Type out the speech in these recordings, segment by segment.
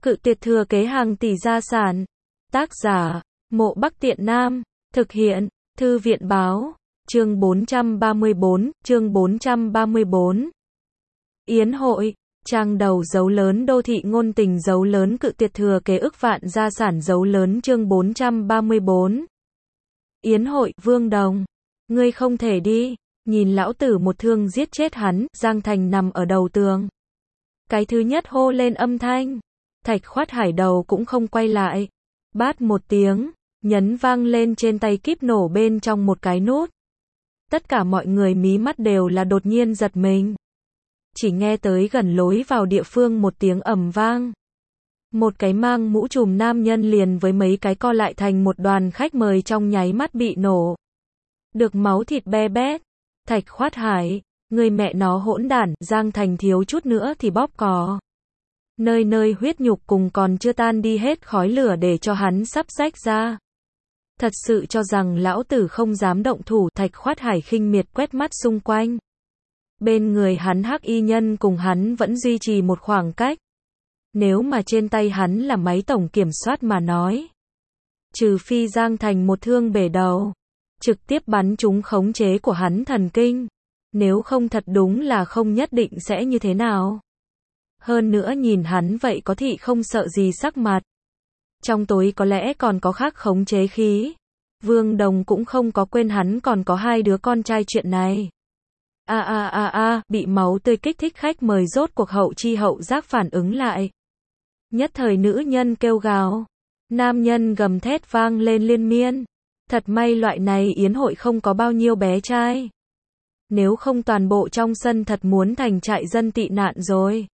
Cự tuyệt thừa kế hàng tỷ gia sản. Tác giả, Mộ Bắc Tiện Nam. Thực hiện, Thư viện báo. Chương 434. Yến hội. Trang đầu dấu lớn đô thị ngôn tình dấu lớn cự tuyệt thừa kế ức vạn gia sản dấu lớn chương 434. Yến hội, Vương Đồng. Ngươi không thể đi. Nhìn lão tử một thương giết chết hắn, Giang Thành nằm ở đầu tường. Cái thứ nhất hô lên âm thanh. Thạch Khoát Hải đầu cũng không quay lại. Bát một tiếng, nhấn vang lên trên tay kíp nổ bên trong một cái nút. Tất cả mọi người mí mắt đều là đột nhiên giật mình. Chỉ nghe tới gần lối vào địa phương một tiếng ầm vang. Một cái mang mũ trùm nam nhân liền với mấy cái co lại thành một đoàn khách mời trong nháy mắt bị nổ. Được máu thịt be bét. Thạch Khoát Hải, người mẹ nó hỗn đản, Giang Thành thiếu chút nữa thì bóp cò. Nơi nơi huyết nhục cùng còn chưa tan đi hết khói lửa để cho hắn sắp rách ra. Thật sự cho rằng lão tử không dám động thủ, Thạch Khoát Hải khinh miệt quét mắt xung quanh. Bên người hắn hắc y nhân cùng hắn vẫn duy trì một khoảng cách. Nếu mà trên tay hắn là máy tổng kiểm soát mà nói. Trừ phi Giang Thành một thương bể đầu. Trực tiếp bắn trúng khống chế của hắn thần kinh. Nếu không thật đúng là không nhất định sẽ như thế nào. Hơn nữa nhìn hắn vậy có thị không sợ gì sắc mặt. Trong tối có lẽ còn có khác khống chế khí. Vương Đồng cũng không có quên hắn còn có hai đứa con trai chuyện này. Bị máu tươi kích thích khách mời rốt cuộc hậu chi hậu giác phản ứng lại. Nhất thời nữ nhân kêu gào. Nam nhân gầm thét vang lên liên miên. Thật may loại này yến hội không có bao nhiêu bé trai. Nếu không toàn bộ trong sân thật muốn thành trại dân tị nạn rồi.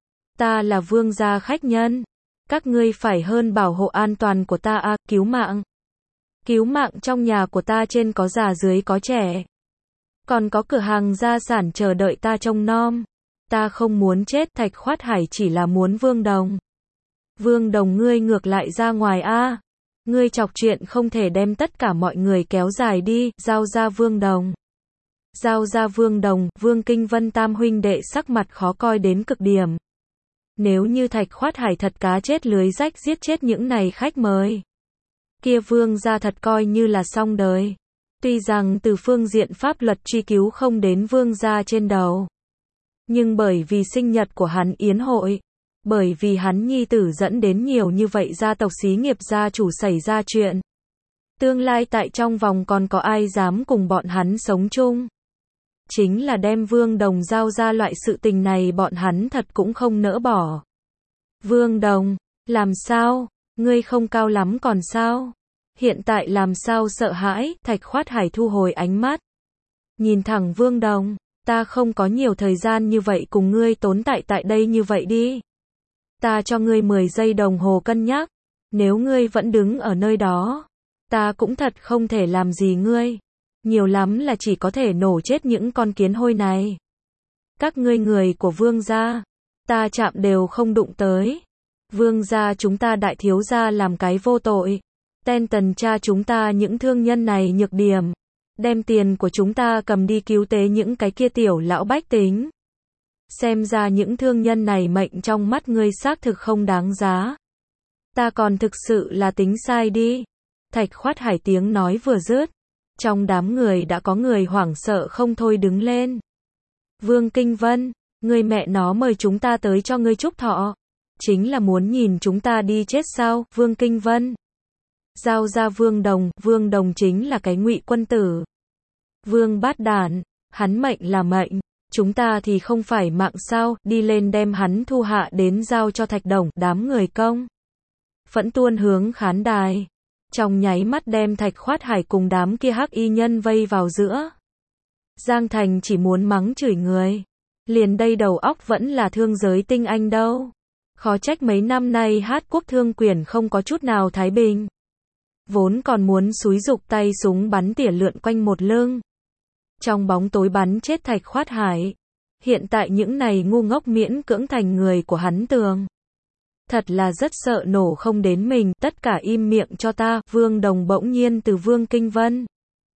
Ta là vương gia khách nhân. Các ngươi phải hơn bảo hộ an toàn của ta cứu mạng. Cứu mạng trong nhà của ta trên có già dưới có trẻ. Còn có cửa hàng gia sản chờ đợi ta trông nom. Ta không muốn chết, Thạch Khoát Hải chỉ là muốn Vương Đồng. Vương Đồng ngươi ngược lại ra ngoài Ngươi chọc chuyện không thể đem tất cả mọi người kéo dài đi, giao ra Vương Đồng. Giao ra Vương Đồng, Vương Kinh Vân tam huynh đệ sắc mặt khó coi đến cực điểm. Nếu như Thạch Khoát Hải thật cá chết lưới rách giết chết những này khách mời. Kia Vương gia thật coi như là xong đời. Tuy rằng từ phương diện pháp luật truy cứu không đến Vương gia trên đầu. Nhưng bởi vì sinh nhật của hắn yến hội. Bởi vì hắn nhi tử dẫn đến nhiều như vậy gia tộc xí nghiệp gia chủ xảy ra chuyện. Tương lai tại trong vòng còn có ai dám cùng bọn hắn sống chung. Chính là đem Vương Đồng giao ra loại sự tình này bọn hắn thật cũng không nỡ bỏ. Vương Đồng, làm sao? Ngươi không cao lắm còn sao? Hiện tại làm sao sợ hãi? Thạch Khoát Hải thu hồi ánh mắt. Nhìn thẳng Vương Đồng, ta không có nhiều thời gian như vậy cùng ngươi tốn tại đây như vậy đi. Ta cho ngươi 10 giây đồng hồ cân nhắc. Nếu ngươi vẫn đứng ở nơi đó, ta cũng thật không thể làm gì ngươi. Nhiều lắm là chỉ có thể nổ chết những con kiến hôi này. Các ngươi người của Vương gia, ta chạm đều không đụng tới. Vương gia chúng ta đại thiếu gia làm cái vô tội. Ten tần cha chúng ta những thương nhân này nhược điểm. Đem tiền của chúng ta cầm đi cứu tế những cái kia tiểu lão bách tính. Xem ra những thương nhân này mệnh trong mắt ngươi xác thực không đáng giá. Ta còn thực sự là tính sai đi. Thạch Khoát Hải tiếng nói vừa dứt. Trong đám người đã có người hoảng sợ không thôi đứng lên. Vương Kinh Vân, ngươi mẹ nó mời chúng ta tới cho ngươi chúc thọ. Chính là muốn nhìn chúng ta đi chết sao, Vương Kinh Vân. Giao ra Vương Đồng chính là cái ngụy quân tử. Vương bát đản, hắn mệnh là mệnh. Chúng ta thì không phải mạng sao, đi lên đem hắn thu hạ đến giao cho Thạch Đồng, đám người công. Phẫn tuôn hướng khán đài. Trong nháy mắt đem Thạch Khoát Hải cùng đám kia hắc y nhân vây vào giữa. Giang Thành chỉ muốn mắng chửi người. Liền đây đầu óc vẫn là thương giới tinh anh đâu. Khó trách mấy năm nay Hát Quốc thương quyền không có chút nào thái bình. Vốn còn muốn xúi giục tay súng bắn tỉa lượn quanh một lưng. Trong bóng tối bắn chết Thạch Khoát Hải. Hiện tại những này ngu ngốc miễn cưỡng thành người của hắn tường. Thật là rất sợ nổ không đến mình, tất cả im miệng cho ta, Vương Đồng bỗng nhiên từ Vương Kinh Vân.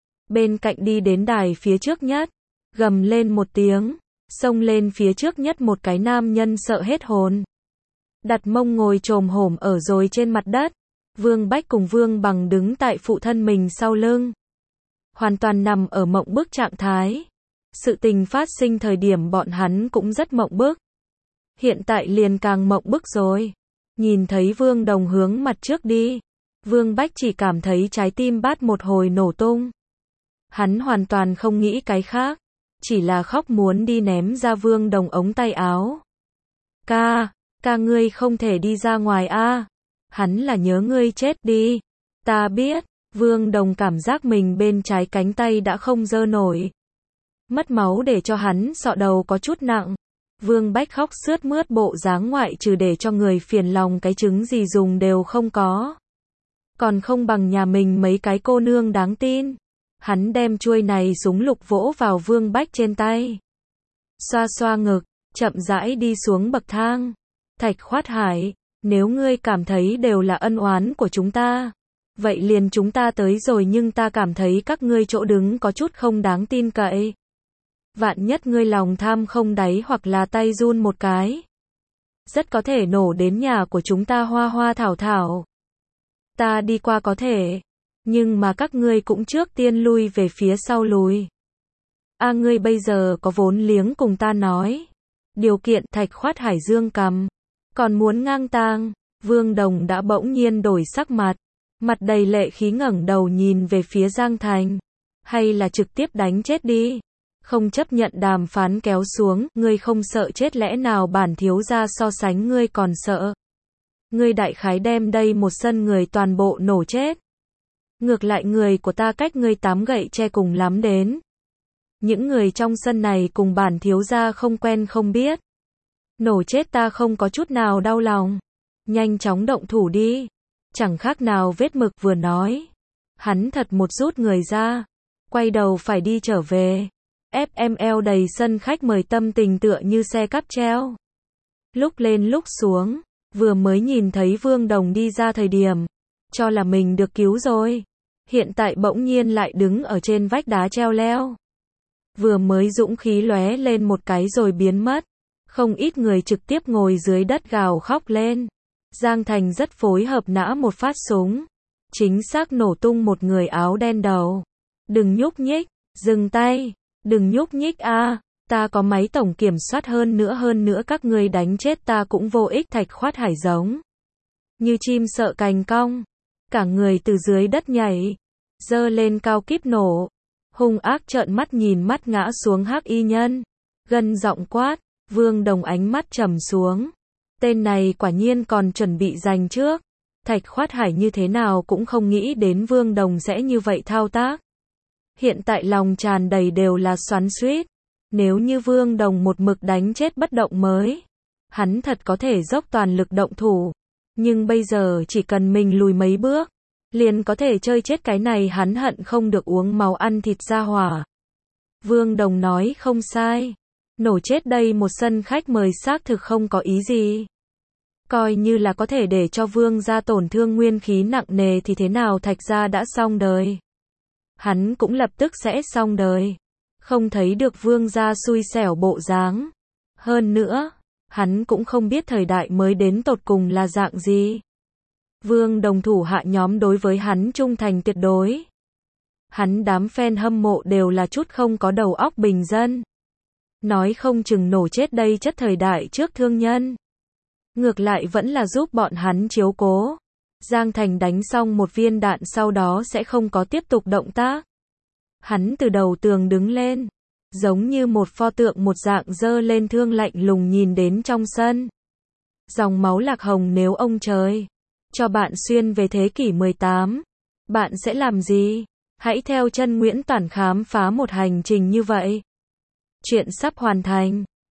Bên cạnh đi đến đài phía trước nhất, gầm lên một tiếng, xông lên phía trước nhất một cái nam nhân sợ hết hồn. đặt mông ngồi chồm hổm ở rồi trên mặt đất. Vương Bách cùng Vương Bằng đứng tại phụ thân mình sau lưng. Hoàn toàn nằm ở mộng bức trạng thái. Sự tình phát sinh thời điểm bọn hắn cũng rất mộng bức. Hiện tại liền càng mộng bức rồi. Nhìn thấy Vương Đồng hướng mặt trước đi. Vương Bách chỉ cảm thấy trái tim bát một hồi nổ tung. Hắn hoàn toàn không nghĩ cái khác. Chỉ là khóc muốn đi ném ra Vương Đồng ống tay áo. Ca ngươi không thể đi ra ngoài a. Hắn là nhớ ngươi chết đi. Ta biết. Vương Đồng cảm giác mình bên trái cánh tay đã không giơ nổi. Mất máu để cho hắn sọ đầu có chút nặng. Vương Bách khóc sướt mướt bộ dáng ngoại trừ để cho người phiền lòng cái trứng gì dùng đều không có. Còn không bằng nhà mình mấy cái cô nương đáng tin. Hắn đem chuôi này súng lục vỗ vào Vương Bách trên tay. Xoa xoa ngực, chậm rãi đi xuống bậc thang. Thạch Khoát Hải, nếu ngươi cảm thấy đều là ân oán của chúng ta, vậy liền chúng ta tới rồi, nhưng ta cảm thấy các ngươi chỗ đứng có chút không đáng tin cậy. Vạn nhất ngươi lòng tham không đáy hoặc là tay run một cái, rất có thể nổ đến nhà của chúng ta hoa hoa thảo thảo. Ta đi qua có thể, nhưng mà các ngươi cũng trước tiên lui về phía sau lùi. Ngươi bây giờ có vốn liếng cùng ta nói. Điều kiện. Thạch Khoát Hải dương cằm. Còn muốn ngang tang. Vương Đồng đã bỗng nhiên đổi sắc mặt. Mặt đầy lệ khí ngẩng đầu nhìn về phía Giang Thành. Hay là trực tiếp đánh chết đi. Không chấp nhận đàm phán kéo xuống. Ngươi không sợ chết lẽ nào bản thiếu gia so sánh ngươi còn sợ. Ngươi đại khái đem đây một sân người toàn bộ nổ chết. Ngược lại người của ta cách ngươi 8 gậy tre cùng lắm đến. Những người trong sân này cùng bản thiếu gia không quen không biết. Nổ chết ta không có chút nào đau lòng. Nhanh chóng động thủ đi. Chẳng khác nào vết mực vừa nói. Hắn thật một rút người ra. Quay đầu phải đi trở về. FML đầy sân khách mời tâm tình tựa như xe cáp treo. Lúc lên lúc xuống. Vừa mới nhìn thấy Vương Đồng đi ra thời điểm. Cho là mình được cứu rồi. Hiện tại bỗng nhiên lại đứng ở trên vách đá treo leo. Vừa mới dũng khí lóe lên một cái rồi biến mất. Không ít người trực tiếp ngồi dưới đất gào khóc lên. Giang Thành rất phối hợp nã một phát súng. Chính xác nổ tung một người áo đen đầu. Đừng nhúc nhích, dừng tay, đừng nhúc nhích ta có máy tổng kiểm soát hơn nữa các ngươi đánh chết ta cũng vô ích. Thạch Khoát Hải giống như chim sợ cành cong. Cả người từ dưới đất nhảy, giơ lên cao kíp nổ. Hung ác trợn mắt nhìn mắt ngã xuống hắc y nhân. Gân giọng quát. Vương Đồng ánh mắt trầm xuống. Tên này quả nhiên còn chuẩn bị giành trước. Thạch Khoát Hải như thế nào cũng không nghĩ đến Vương Đồng sẽ như vậy thao tác. Hiện tại lòng tràn đầy đều là xoắn xuýt. Nếu như Vương Đồng một mực đánh chết bất động mới, hắn thật có thể dốc toàn lực động thủ. Nhưng bây giờ chỉ cần mình lùi mấy bước, liền có thể chơi chết cái này, hắn hận không được uống máu ăn thịt ra hỏa. Vương Đồng nói không sai. Nổ chết đây một sân khách mời xác thực không có ý gì. Coi như là có thể để cho Vương gia tổn thương nguyên khí nặng nề thì thế nào, Thạch gia đã xong đời. Hắn cũng lập tức sẽ xong đời. Không thấy được Vương gia xui xẻo bộ dáng. Hơn nữa, hắn cũng không biết thời đại mới đến tột cùng là dạng gì. Vương Đồng thủ hạ nhóm đối với hắn trung thành tuyệt đối. Hắn đám fan hâm mộ đều là chút không có đầu óc bình dân. Nói không chừng nổ chết đây chất thời đại trước thương nhân. Ngược lại vẫn là giúp bọn hắn chiếu cố. Giang Thành đánh xong một viên đạn sau đó sẽ không có tiếp tục động tác. Hắn từ đầu tường đứng lên. Giống như một pho tượng một dạng giơ lên thương lạnh lùng nhìn đến trong sân. Dòng máu lạc hồng, nếu ông trời cho bạn xuyên về thế kỷ 18, bạn sẽ làm gì? Hãy theo chân Nguyễn Toản khám phá một hành trình như vậy. Chuyện sắp hoàn thành.